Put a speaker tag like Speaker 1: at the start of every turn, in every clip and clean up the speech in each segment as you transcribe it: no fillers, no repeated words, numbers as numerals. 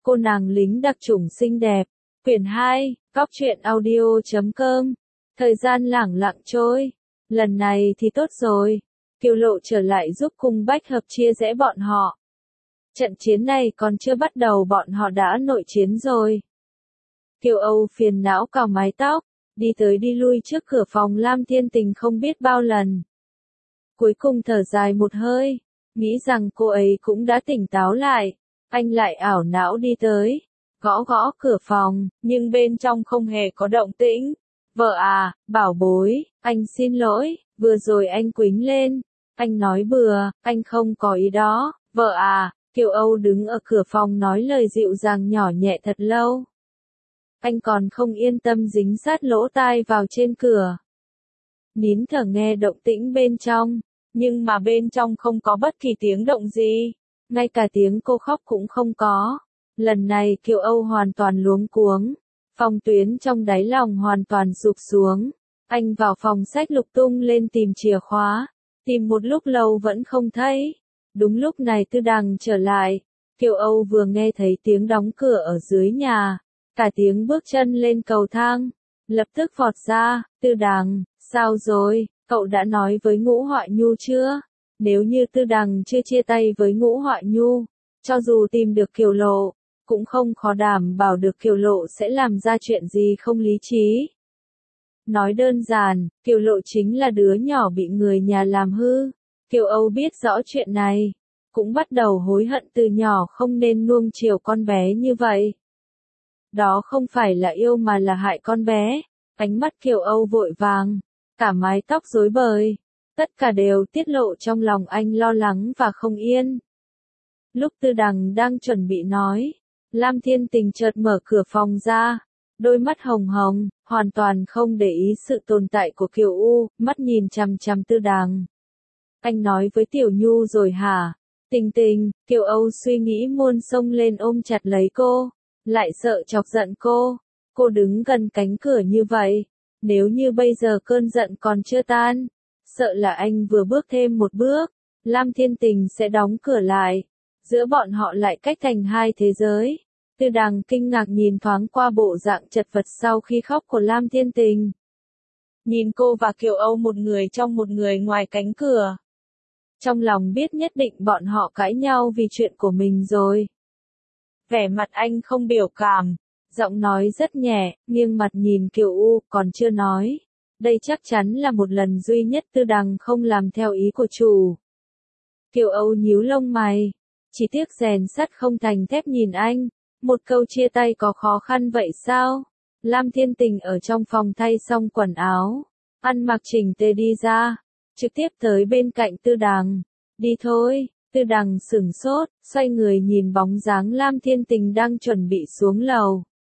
Speaker 1: Cô nàng lính đặc chủng xinh đẹp. Quyển 2, Góc truyện audio.com. Thời gian lẳng lặng trôi. Lần này thì tốt rồi. Kiều Lộ trở lại giúp cung bách hợp chia rẽ bọn họ. Trận chiến này còn chưa bắt đầu bọn họ đã nội chiến rồi. Kiều Âu phiền não cào mái tóc, đi tới đi lui trước cửa phòng Lam Thiên Tình không biết bao lần. Cuối cùng thở dài một hơi, nghĩ rằng cô ấy cũng đã tỉnh táo lại. Anh lại ảo não đi tới, gõ gõ cửa phòng, nhưng bên trong không hề có động tĩnh. Vợ à, bảo bối, anh xin lỗi, vừa rồi anh quýnh lên. Anh nói bừa, anh không có ý đó. Vợ à, Kiều Âu đứng ở cửa phòng nói lời dịu dàng nhỏ nhẹ thật lâu. Anh còn không yên tâm dính sát lỗ tai vào trên cửa. Nín thở nghe động tĩnh bên trong, nhưng mà bên trong không có bất kỳ tiếng động gì. Ngay cả tiếng cô khóc cũng không có. Lần này Kiều Âu hoàn toàn luống cuống. Phong Tuyến trong đáy lòng hoàn toàn sụp xuống. Anh vào phòng sách lục tung lên tìm chìa khóa. Tìm một lúc lâu vẫn không thấy. Đúng lúc này Tư Đằng trở lại. Kiều Âu vừa nghe thấy tiếng đóng cửa ở dưới nhà. Cả tiếng bước chân lên cầu thang. Lập tức vọt ra. Tư Đằng, sao rồi? Cậu đã nói với Ngũ Họa Nhu chưa? Nếu như Tư Đằng chưa chia tay với Ngũ Họa Nhu, cho dù tìm được Kiều Lộ, cũng không khó đảm bảo được Kiều Lộ sẽ làm ra chuyện gì không lý trí. Nói đơn giản, Kiều Lộ chính là đứa nhỏ bị người nhà làm hư. Kiều Âu biết rõ chuyện này, cũng bắt đầu hối hận từ nhỏ không nên nuông chiều con bé như vậy. Đó không phải là yêu mà là hại con bé. Ánh mắt Kiều Âu vội vàng, cả mái tóc rối bời. Tất cả đều tiết lộ trong lòng anh lo lắng và không yên. Lúc Tư Đằng đang chuẩn bị nói, Lam Thiên Tình chợt mở cửa phòng ra, đôi mắt hồng hồng, hoàn toàn không để ý sự tồn tại của Kiều U, mắt nhìn chằm chằm Tư Đằng. Anh nói với Tiểu Nhu rồi hả? Tình Tình, Kiều Âu suy nghĩ muôn xông lên ôm chặt lấy cô, lại sợ chọc giận cô. Cô đứng gần cánh cửa như vậy, nếu như bây giờ cơn giận còn chưa tan, sợ là anh vừa bước thêm một bước, Lam Thiên Tình sẽ đóng cửa lại. Giữa bọn họ lại cách thành hai thế giới. Tư Đằng kinh ngạc nhìn thoáng qua bộ dạng chật vật sau khi khóc của Lam Thiên Tình. Nhìn cô và Kiều Âu một người trong một người ngoài cánh cửa. Trong lòng biết nhất định bọn họ cãi nhau vì chuyện của mình rồi. Vẻ mặt anh không biểu cảm, giọng nói rất nhẹ, nghiêng mặt nhìn Kiều U, còn chưa nói. Đây chắc chắn là một lần duy nhất Tư Đằng không làm theo ý của chủ. Kiều Âu nhíu lông mày, chỉ tiếc rèn sắt không thành thép nhìn anh. Một câu chia tay có khó khăn vậy sao? Lam Thiên Tình ở trong phòng thay xong quần áo, ăn mặc chỉnh tề đi ra, trực tiếp tới bên cạnh Tư Đằng. Đi thôi. Tư Đằng sửng sốt, xoay người nhìn bóng dáng Lam Thiên Tình đang chuẩn bị xuống lầu.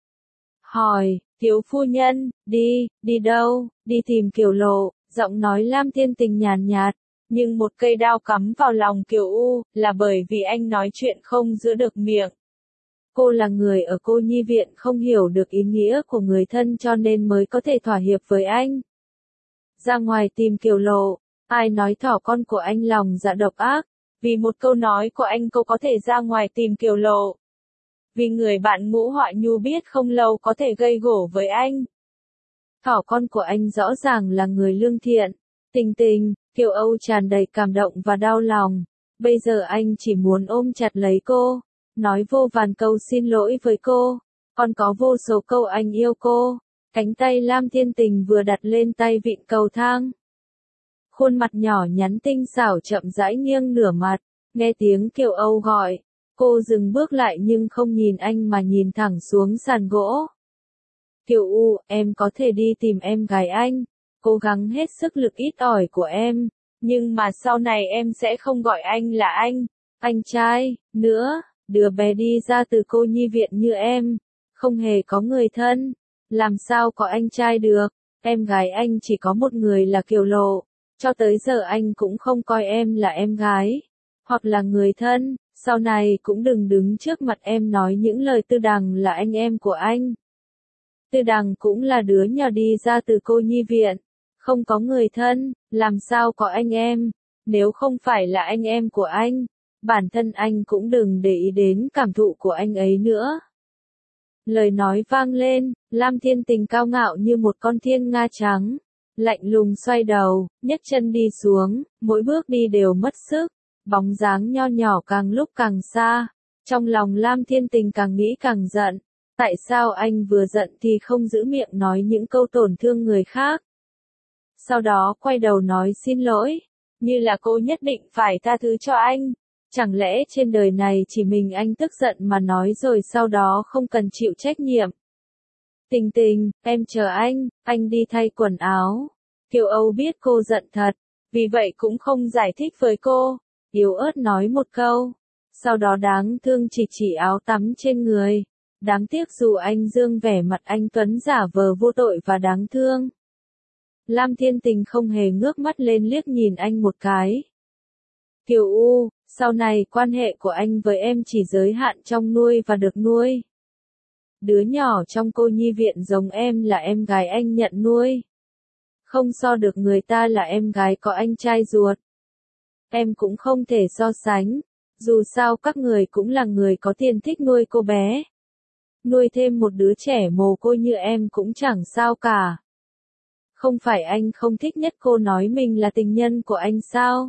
Speaker 1: Hỏi, thiếu phu nhân, đi đâu? Đi tìm Kiều Lộ. Giọng nói Lam Thiên Tình nhàn nhạt, nhưng một cây đao cắm vào lòng Kiều U, là bởi vì anh nói chuyện không giữ được miệng. Cô là người ở cô nhi viện không hiểu được ý nghĩa của người thân cho nên mới có thể thỏa hiệp với anh. Ra ngoài tìm Kiều Lộ, ai nói thỏ con của anh lòng dạ độc ác, vì một câu nói của anh cô có thể ra ngoài tìm Kiều Lộ. Vì người bạn Ngũ Họa Nhu biết không lâu có thể gây gổ với anh. Thỏ con của anh rõ ràng là người lương thiện. Tình Tình, Kiều Âu tràn đầy cảm động và đau lòng. Bây giờ anh chỉ muốn ôm chặt lấy cô, nói vô vàn câu xin lỗi với cô, còn có vô số câu anh yêu cô. Cánh tay Lam Thiên Tình vừa đặt lên tay vịn cầu thang. Khuôn mặt nhỏ nhắn tinh xảo chậm rãi nghiêng nửa mặt, nghe tiếng Kiều Âu gọi. Cô dừng bước lại nhưng không nhìn anh mà nhìn thẳng xuống sàn gỗ. Kiều U, em có thể đi tìm em gái anh, cố gắng hết sức lực ít ỏi của em, nhưng mà sau này em sẽ không gọi anh là anh trai, nữa. Đứa bé đi ra từ cô nhi viện như em, không hề có người thân, làm sao có anh trai được, em gái anh chỉ có một người là Kiều Lộ, cho tới giờ anh cũng không coi em là em gái, hoặc là người thân, sau này cũng đừng đứng trước mặt em nói những lời Tư Đằng là anh em của anh. Tư Đằng cũng là đứa nhỏ đi ra từ cô nhi viện, không có người thân, làm sao có anh em, nếu không phải là anh em của anh, bản thân anh cũng đừng để ý đến cảm thụ của anh ấy nữa. Lời nói vang lên, Lam Thiên Tình cao ngạo như một con thiên nga trắng, lạnh lùng xoay đầu, nhấc chân đi xuống, mỗi bước đi đều mất sức, bóng dáng nho nhỏ càng lúc càng xa. Trong lòng Lam Thiên Tình càng nghĩ càng giận, tại sao anh vừa giận thì không giữ miệng nói những câu tổn thương người khác. Sau đó quay đầu nói xin lỗi, như là cô nhất định phải tha thứ cho anh. Chẳng lẽ trên đời này chỉ mình anh tức giận mà nói rồi sau đó không cần chịu trách nhiệm. Tình Tình, em chờ anh đi thay quần áo. Kiều Âu biết cô giận thật, vì vậy cũng không giải thích với cô, yếu ớt nói một câu. Sau đó đáng thương chỉ áo tắm trên người. Đáng tiếc dù anh dương vẻ mặt anh tuấn giả vờ vô tội và đáng thương. Lam Thiên Tình không hề ngước mắt lên liếc nhìn anh một cái. Kiều U, sau này quan hệ của anh với em chỉ giới hạn trong nuôi và được nuôi. Đứa nhỏ trong cô nhi viện giống em là em gái anh nhận nuôi. Không so được người ta là em gái có anh trai ruột. Em cũng không thể so sánh, dù sao các người cũng là người có tiền thích nuôi cô bé. Nuôi thêm một đứa trẻ mồ côi như em cũng chẳng sao cả. Không phải anh không thích nhất cô nói mình là tình nhân của anh sao?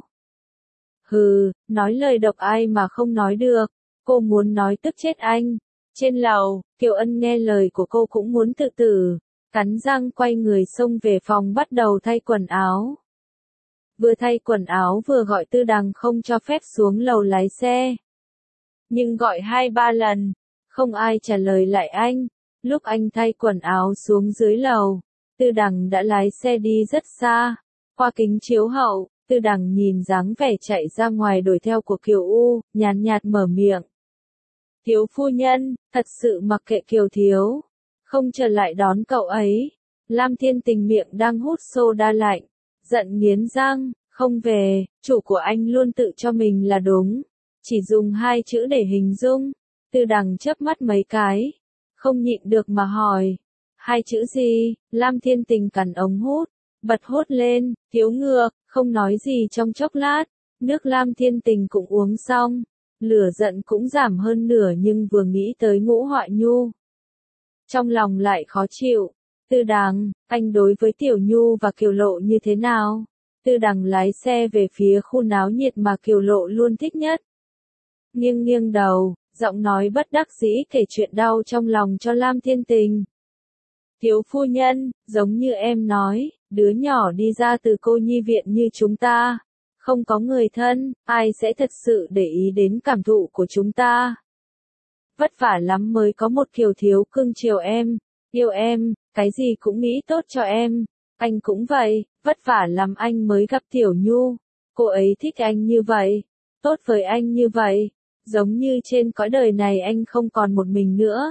Speaker 1: Hừ, nói lời độc ai mà không nói được, cô muốn nói tức chết anh. Trên lầu, Kiều Ân nghe lời của cô cũng muốn tự tử, cắn răng quay người xông về phòng bắt đầu thay quần áo. Vừa thay quần áo vừa gọi Tư Đằng không cho phép xuống lầu lái xe. Nhưng gọi 2-3 lần, không ai trả lời lại anh. Lúc anh thay quần áo xuống dưới lầu, Tư Đằng đã lái xe đi rất xa. Qua kính chiếu hậu, Tư Đằng nhìn dáng vẻ chạy ra ngoài đuổi theo của Kiều U, nhàn nhạt mở miệng. Thiếu phu nhân, thật sự mặc kệ Kiều thiếu, không trở lại đón cậu ấy. Lam Thiên Tình miệng đang hút soda lạnh, giận nghiến răng, không về, chủ của anh luôn tự cho mình là đúng, chỉ dùng 2 chữ để hình dung. Tư Đằng chớp mắt mấy cái, không nhịn được mà hỏi, 2 chữ gì? Lam Thiên Tình cắn ống hút, bật hốt lên, thiếu ngược, không nói gì trong chốc lát, nước Lam Thiên Tình cũng uống xong, lửa giận cũng giảm hơn nửa nhưng vừa nghĩ tới Ngũ Họa Nhu, trong lòng lại khó chịu. Tư Đằng, anh đối với Tiểu Nhu và Kiều Lộ như thế nào? Tư Đằng lái xe về phía khu náo nhiệt mà Kiều Lộ luôn thích nhất. Nghiêng nghiêng đầu, giọng nói bất đắc dĩ kể chuyện đau trong lòng cho Lam Thiên Tình. Thiếu phu nhân, giống như em nói, đứa nhỏ đi ra từ cô nhi viện như chúng ta, không có người thân, ai sẽ thật sự để ý đến cảm thụ của chúng ta. Vất vả lắm mới có một Kiều thiếu cưng chiều em, yêu em, cái gì cũng nghĩ tốt cho em. Anh cũng vậy, vất vả lắm anh mới gặp Tiểu Nhu, cô ấy thích anh như vậy, tốt với anh như vậy, giống như trên cõi đời này anh không còn một mình nữa.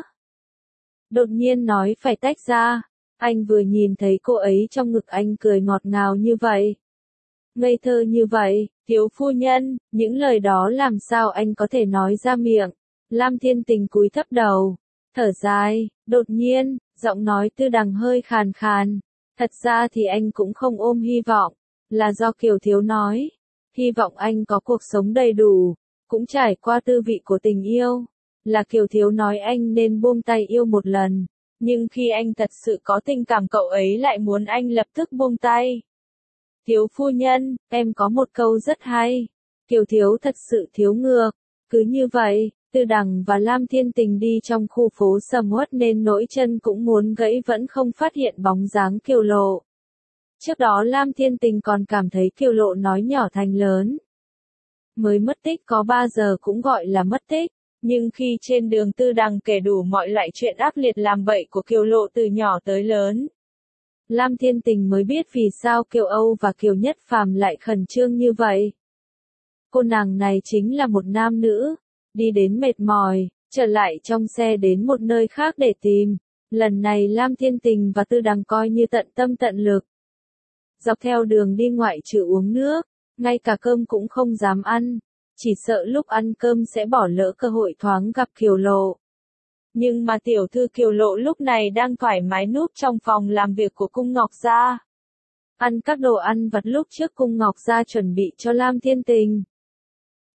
Speaker 1: Đột nhiên nói phải tách ra, anh vừa nhìn thấy cô ấy trong ngực anh cười ngọt ngào như vậy. Ngây thơ như vậy, thiếu phu nhân, những lời đó làm sao anh có thể nói ra miệng. Lam Thiên Tình cúi thấp đầu, thở dài, đột nhiên, giọng nói Tư Đằng hơi khàn khàn. Thật ra thì anh cũng không ôm hy vọng, là do Kiều thiếu nói. Hy vọng anh có cuộc sống đầy đủ, cũng trải qua tư vị của tình yêu. Là Kiều thiếu nói anh nên buông tay yêu một lần, nhưng khi anh thật sự có tình cảm cậu ấy lại muốn anh lập tức buông tay. Thiếu phu nhân, em có một câu rất hay. Kiều thiếu thật sự thiếu ngược. Cứ như vậy, Tư Đằng và Lam Thiên Tình đi trong khu phố sầm uất nên nỗi chân cũng muốn gãy vẫn không phát hiện bóng dáng Kiều Lộ. Trước đó Lam Thiên Tình còn cảm thấy Kiều Lộ nói nhỏ thành lớn. Mới mất tích có 3 giờ cũng gọi là mất tích, nhưng khi trên đường Tư Đằng kể đủ mọi loại chuyện ác liệt làm bậy của Kiều Lộ từ nhỏ tới lớn. Lam Thiên Tình mới biết vì sao Kiều Âu và Kiều Nhất Phàm lại khẩn trương như vậy. Cô nàng này chính là một nam nữ, đi đến mệt mỏi, trở lại trong xe đến một nơi khác để tìm. Lần này Lam Thiên Tình và Tư Đằng coi như tận tâm tận lực. Dọc theo đường đi ngoại trừ uống nước, ngay cả cơm cũng không dám ăn, chỉ sợ lúc ăn cơm sẽ bỏ lỡ cơ hội thoáng gặp Kiều Lộ. Nhưng mà tiểu thư Kiều Lộ lúc này đang thoải mái núp trong phòng làm việc của Cung Ngọc Gia. Ăn các đồ ăn vặt lúc trước Cung Ngọc Gia chuẩn bị cho Lam Thiên Tình.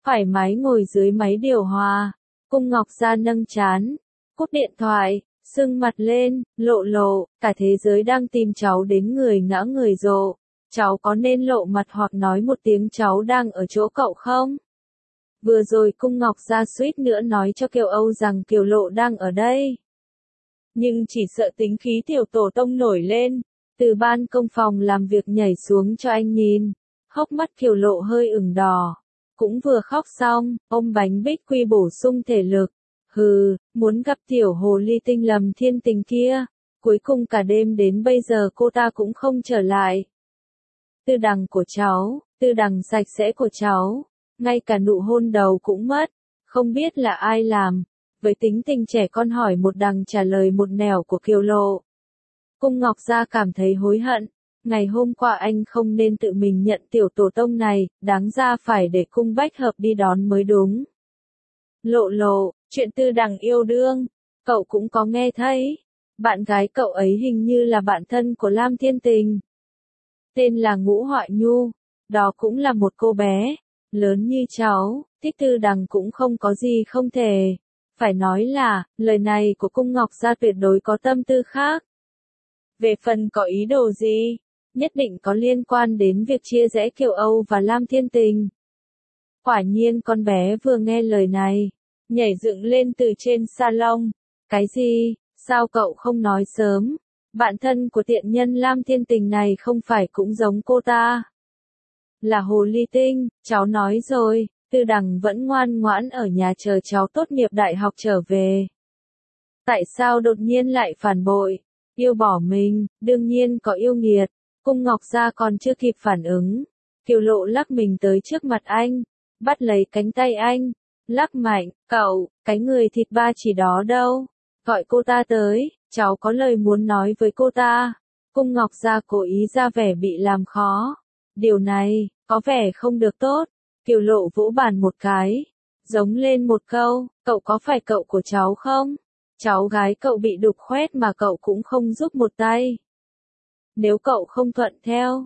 Speaker 1: thoải mái ngồi dưới máy điều hòa. Cung Ngọc Gia nâng trán, cúp điện thoại, sưng mặt lên, lộ, cả thế giới đang tìm cháu đến người ngã người rộ. Cháu có nên lộ mặt hoặc nói một tiếng cháu đang ở chỗ cậu không? Vừa rồi Cung Ngọc Gia suýt nữa nói cho Kiều Âu rằng Kiều Lộ đang ở đây. Nhưng chỉ sợ tính khí tiểu tổ tông nổi lên, từ ban công phòng làm việc nhảy xuống cho anh nhìn. Hốc mắt Kiều Lộ hơi ửng đỏ. Cũng vừa khóc xong, ôm bánh bích quy bổ sung thể lực. Hừ, muốn gặp tiểu hồ ly tinh Lâm Thiên Tình kia. Cuối cùng cả đêm đến bây giờ cô ta cũng không trở lại. Tư đằng của cháu, tư đằng sạch sẽ của cháu, ngay cả nụ hôn đầu cũng mất, không biết là ai làm. Với tính tình trẻ con hỏi một đằng trả lời một nẻo của Kiều Lộ. Cung Ngọc Gia cảm thấy hối hận. Ngày hôm qua anh không nên tự mình nhận tiểu tổ tông này, đáng ra phải để Cung Bách Hợp đi đón mới đúng. Lộ, chuyện tư đằng yêu đương, cậu cũng có nghe thấy. Bạn gái cậu ấy hình như là bạn thân của Lam Thiên Tình. Tên là Ngũ Họa Nhu, đó cũng là một cô bé, lớn như cháu, thích tư đằng cũng không có gì không thể. Phải nói là, lời này của Cung Ngọc Gia tuyệt đối có tâm tư khác. Về phần có ý đồ gì, nhất định có liên quan đến việc chia rẽ Kiều Âu và Lam Thiên Tình. Quả nhiên con bé vừa nghe lời này, nhảy dựng lên từ trên salon. Cái gì, sao cậu không nói sớm? Bạn thân của tiện nhân Lam Thiên Tình này không phải cũng giống cô ta. Là hồ ly tinh, cháu nói rồi, tư đằng vẫn ngoan ngoãn ở nhà chờ cháu tốt nghiệp đại học trở về. Tại sao đột nhiên lại phản bội? Yêu bỏ mình, đương nhiên có yêu nghiệt. Cung Ngọc Gia còn chưa kịp phản ứng. Kiều Lộ lắc mình tới trước mặt anh, bắt lấy cánh tay anh, lắc mạnh, cậu, cái người thịt ba chỉ đó đâu? Gọi cô ta tới, cháu có lời muốn nói với cô ta. Cung Ngọc Gia cố ý ra vẻ bị làm khó. Điều này, có vẻ không được tốt. Kiều Lộ vỗ bàn một cái, giống lên một câu, cậu có phải cậu của cháu không? Cháu gái cậu bị đục khoét mà cậu cũng không giúp một tay. Nếu cậu không thuận theo,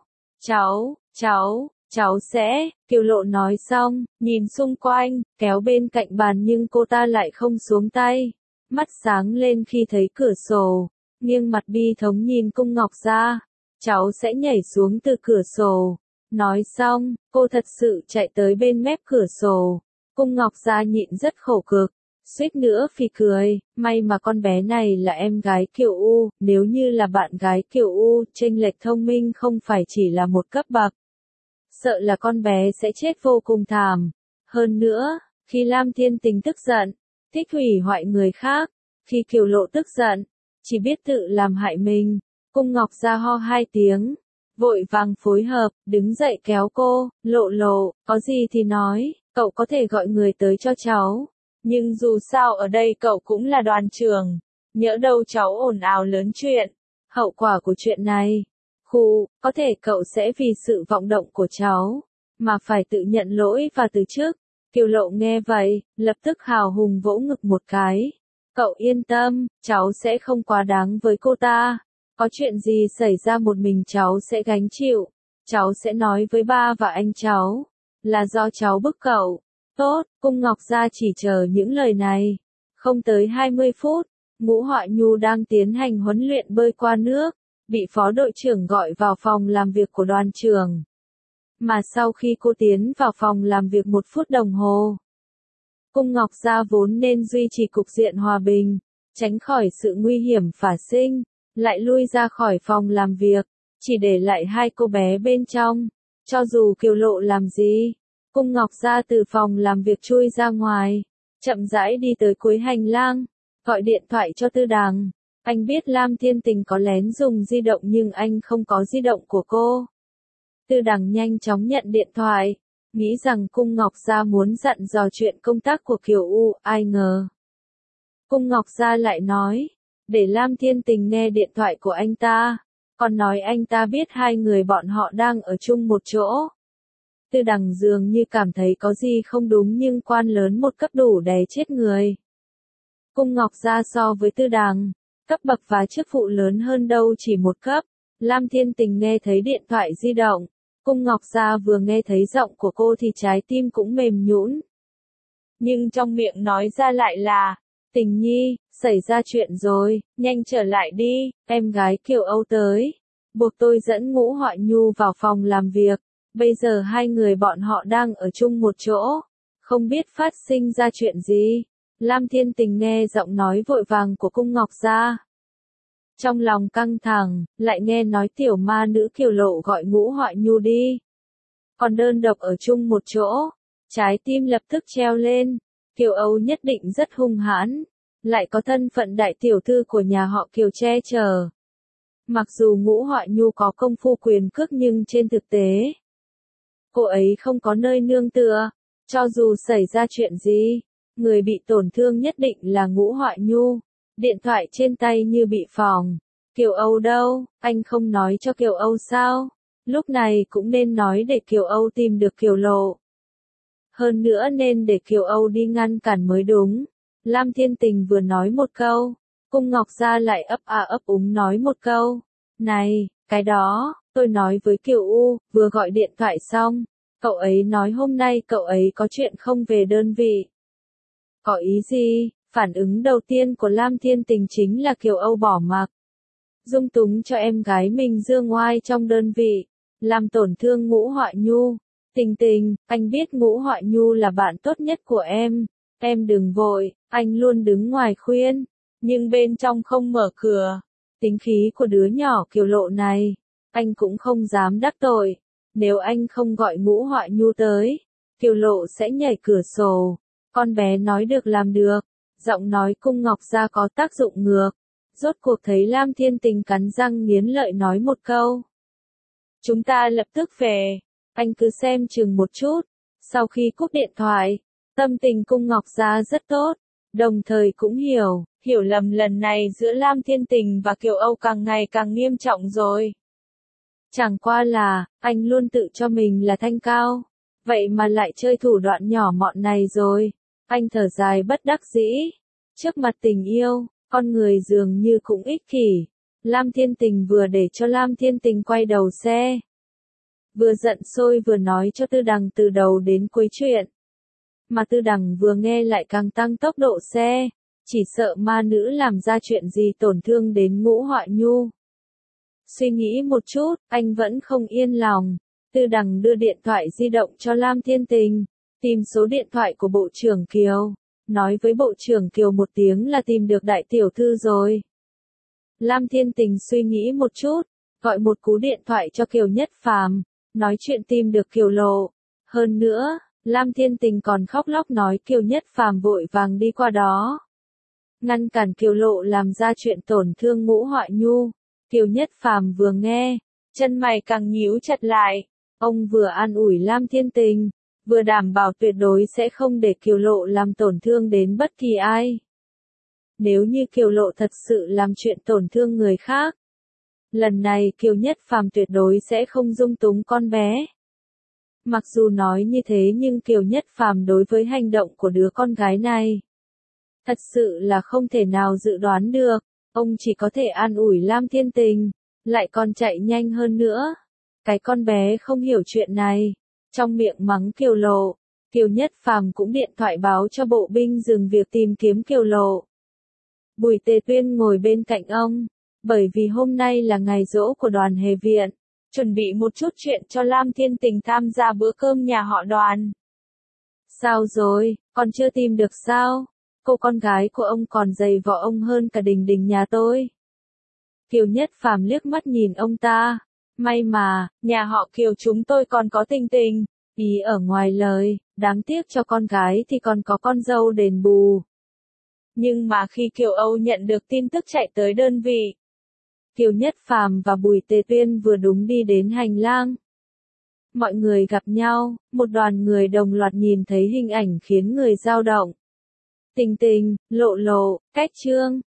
Speaker 1: cháu sẽ, Kiều Lộ nói xong, nhìn xung quanh, kéo bên cạnh bàn nhưng cô ta lại không xuống tay. Mắt sáng lên khi thấy cửa sổ, nghiêng mặt bi thống nhìn Cung Ngọc Gia. Cháu sẽ nhảy xuống từ cửa sổ. Nói xong, cô thật sự chạy tới bên mép cửa sổ. Cung Ngọc Gia nhịn rất khổ cực, suýt nữa phì cười. May mà con bé này là em gái Kiều U, nếu như là bạn gái Kiều U, chênh lệch thông minh không phải chỉ là một cấp bậc. Sợ là con bé sẽ chết vô cùng thảm. Hơn nữa, khi Lam Thiên Tình tức giận, thích hủy hoại người khác, khi Kiều Lộ tức giận, chỉ biết tự làm hại mình. Cung Ngọc Gia ho hai tiếng, vội vàng phối hợp, đứng dậy kéo cô. Lộ, có gì thì nói, cậu có thể gọi người tới cho cháu. Nhưng dù sao ở đây cậu cũng là đoàn trưởng, nhỡ đâu cháu ồn ào lớn chuyện. Hậu quả của chuyện này, có thể cậu sẽ vì sự vọng động của cháu, mà phải tự nhận lỗi và từ chức. Kiều Lộ nghe vậy, lập tức hào hùng vỗ ngực một cái. Cậu yên tâm, cháu sẽ không quá đáng với cô ta. Có chuyện gì xảy ra một mình cháu sẽ gánh chịu. Cháu sẽ nói với ba và anh cháu, là do cháu bức cậu. Tốt, Cung Ngọc Gia chỉ chờ những lời này. Không tới 20 phút, Ngũ Họa Nhu đang tiến hành huấn luyện bơi qua nước, bị phó đội trưởng gọi vào phòng làm việc của đoàn trưởng. Mà sau khi cô tiến vào phòng làm việc 1 phút đồng hồ, Cung Ngọc Gia vốn nên duy trì cục diện hòa bình, tránh khỏi sự nguy hiểm phát sinh, lại lui ra khỏi phòng làm việc, chỉ để lại 2 cô bé bên trong. Cho dù Kiều Lộ làm gì, Cung Ngọc Gia từ phòng làm việc chui ra ngoài, chậm rãi đi tới cuối hành lang, gọi điện thoại cho Tư Đằng. Anh biết Lam Thiên Tình có lén dùng di động nhưng anh không có di động của cô. Tư Đằng nhanh chóng nhận điện thoại, nghĩ rằng Cung Ngọc Gia muốn dặn dò chuyện công tác của Kiều U, ai ngờ. Cung Ngọc Gia lại nói, để Lam Thiên Tình nghe điện thoại của anh ta, còn nói anh ta biết 2 người bọn họ đang ở chung một chỗ. Tư Đằng dường như cảm thấy có gì không đúng nhưng quan lớn một cấp đủ đè chết người. Cung Ngọc Gia so với Tư Đằng, cấp bậc và chức vụ lớn hơn đâu chỉ một cấp. Lam Thiên Tình nghe thấy điện thoại di động, Cung Ngọc Gia vừa nghe thấy giọng của cô thì trái tim cũng mềm nhũn. Nhưng trong miệng nói ra lại là, Tình Nhi, xảy ra chuyện rồi, nhanh trở lại đi, em gái Kiều Âu tới. Buộc tôi dẫn Ngũ Họa Nhu vào phòng làm việc, bây giờ hai người bọn họ đang ở chung một chỗ, không biết phát sinh ra chuyện gì. Lam Thiên Tình nghe giọng nói vội vàng của Cung Ngọc Gia. Trong lòng căng thẳng, lại nghe nói tiểu ma nữ Kiều Lộ gọi Ngũ Họa Nhu đi. Còn đơn độc ở chung một chỗ, trái tim lập tức treo lên, Kiều Âu nhất định rất hung hãn, lại có thân phận đại tiểu thư của nhà họ Kiều che chở. Mặc dù Ngũ Họa Nhu có công phu quyền cước nhưng trên thực tế, cô ấy không có nơi nương tựa, cho dù xảy ra chuyện gì, người bị tổn thương nhất định là Ngũ Họa Nhu. Điện thoại trên tay như bị phỏng. Kiều Âu đâu, anh không nói cho Kiều Âu sao? Lúc này cũng nên nói để Kiều Âu tìm được Kiều Lộ. Hơn nữa nên để Kiều Âu đi ngăn cản mới đúng. Lam Thiên Tình vừa nói một câu, Cung Ngọc Gia lại ấp úng nói một câu. Này, cái đó, tôi nói với Kiều U, vừa gọi điện thoại xong, cậu ấy nói hôm nay cậu ấy có chuyện không về đơn vị. Có ý gì? Phản ứng đầu tiên của Lam Thiên Tình chính là Kiều Âu bỏ mặc. Dung túng cho em gái mình dương oai trong đơn vị, làm tổn thương Ngũ Họa Nhu. Tình Tình, anh biết Ngũ Họa Nhu là bạn tốt nhất của em đừng vội, anh luôn đứng ngoài khuyên, nhưng bên trong không mở cửa. Tính khí của đứa nhỏ Kiều Lộ này, anh cũng không dám đắc tội, nếu anh không gọi Ngũ Họa Nhu tới, Kiều Lộ sẽ nhảy cửa sổ. Con bé nói được làm được. Giọng nói Cung Ngọc Gia có tác dụng ngược. Rốt cuộc thấy Lam Thiên Tình cắn răng nghiến lợi nói một câu. Chúng ta lập tức về. Anh cứ xem chừng một chút. Sau khi cúp điện thoại, tâm tình Cung Ngọc Gia rất tốt. Đồng thời cũng hiểu lầm lần này giữa Lam Thiên Tình và Kiều Âu càng ngày càng nghiêm trọng rồi. Chẳng qua là, anh luôn tự cho mình là thanh cao. Vậy mà lại chơi thủ đoạn nhỏ mọn này rồi. Anh thở dài bất đắc dĩ. Trước mặt tình yêu, con người dường như cũng ích kỷ. Lam Thiên Tình vừa để cho Lam Thiên Tình quay đầu xe. Vừa giận sôi vừa nói cho Tư Đằng từ đầu đến cuối chuyện. Mà Tư Đằng vừa nghe lại càng tăng tốc độ xe. Chỉ sợ ma nữ làm ra chuyện gì tổn thương đến Ngũ Họa Nhu. Suy nghĩ một chút, anh vẫn không yên lòng. Tư Đằng đưa điện thoại di động cho Lam Thiên Tình. Tìm số điện thoại của Bộ trưởng Kiều. Nói với Bộ trưởng Kiều một tiếng là tìm được đại tiểu thư rồi. Lam Thiên Tình suy nghĩ một chút. Gọi một cú điện thoại cho Kiều Nhất Phàm. Nói chuyện tìm được Kiều Lộ. Hơn nữa, Lam Thiên Tình còn khóc lóc nói Kiều Nhất Phàm vội vàng đi qua đó. Ngăn cản Kiều Lộ làm ra chuyện tổn thương Ngũ Họa Nhu. Kiều Nhất Phàm vừa nghe, chân mày càng nhíu chặt lại. Ông vừa an ủi Lam Thiên Tình, vừa đảm bảo tuyệt đối sẽ không để Kiều Lộ làm tổn thương đến bất kỳ ai. Nếu như Kiều Lộ thật sự làm chuyện tổn thương người khác, lần này Kiều Nhất Phàm tuyệt đối sẽ không dung túng con bé. Mặc dù nói như thế nhưng Kiều Nhất Phàm đối với hành động của đứa con gái này, thật sự là không thể nào dự đoán được. Ông chỉ có thể an ủi Lam Thiên Tình, lại còn chạy nhanh hơn nữa. Cái con bé không hiểu chuyện này. Trong miệng mắng Kiều Lộ, Kiều Nhất Phàm cũng điện thoại báo cho bộ binh dừng việc tìm kiếm Kiều Lộ. Bùi Tề Tuyên ngồi bên cạnh ông, bởi vì hôm nay là ngày giỗ của đoàn hề viện, chuẩn bị một chút chuyện cho Lam Thiên Tình tham gia bữa cơm nhà họ Đoàn. Sao rồi, còn chưa tìm được sao? Cô con gái của ông còn dày vò ông hơn cả Đình Đình nhà tôi. Kiều Nhất Phàm liếc mắt nhìn ông ta. May mà, nhà họ Kiều chúng tôi còn có Tình Tình. Ý ở ngoài lời, đáng tiếc cho con gái thì còn có con dâu đền bù. Nhưng mà khi Kiều Âu nhận được tin tức chạy tới đơn vị, Kiều Nhất Phàm và Bùi Tề Tuyên vừa đúng đi đến hành lang. Mọi người gặp nhau, một đoàn người đồng loạt nhìn thấy hình ảnh khiến người dao động. Tình Tình, Lộ Lộ, Cách Trương,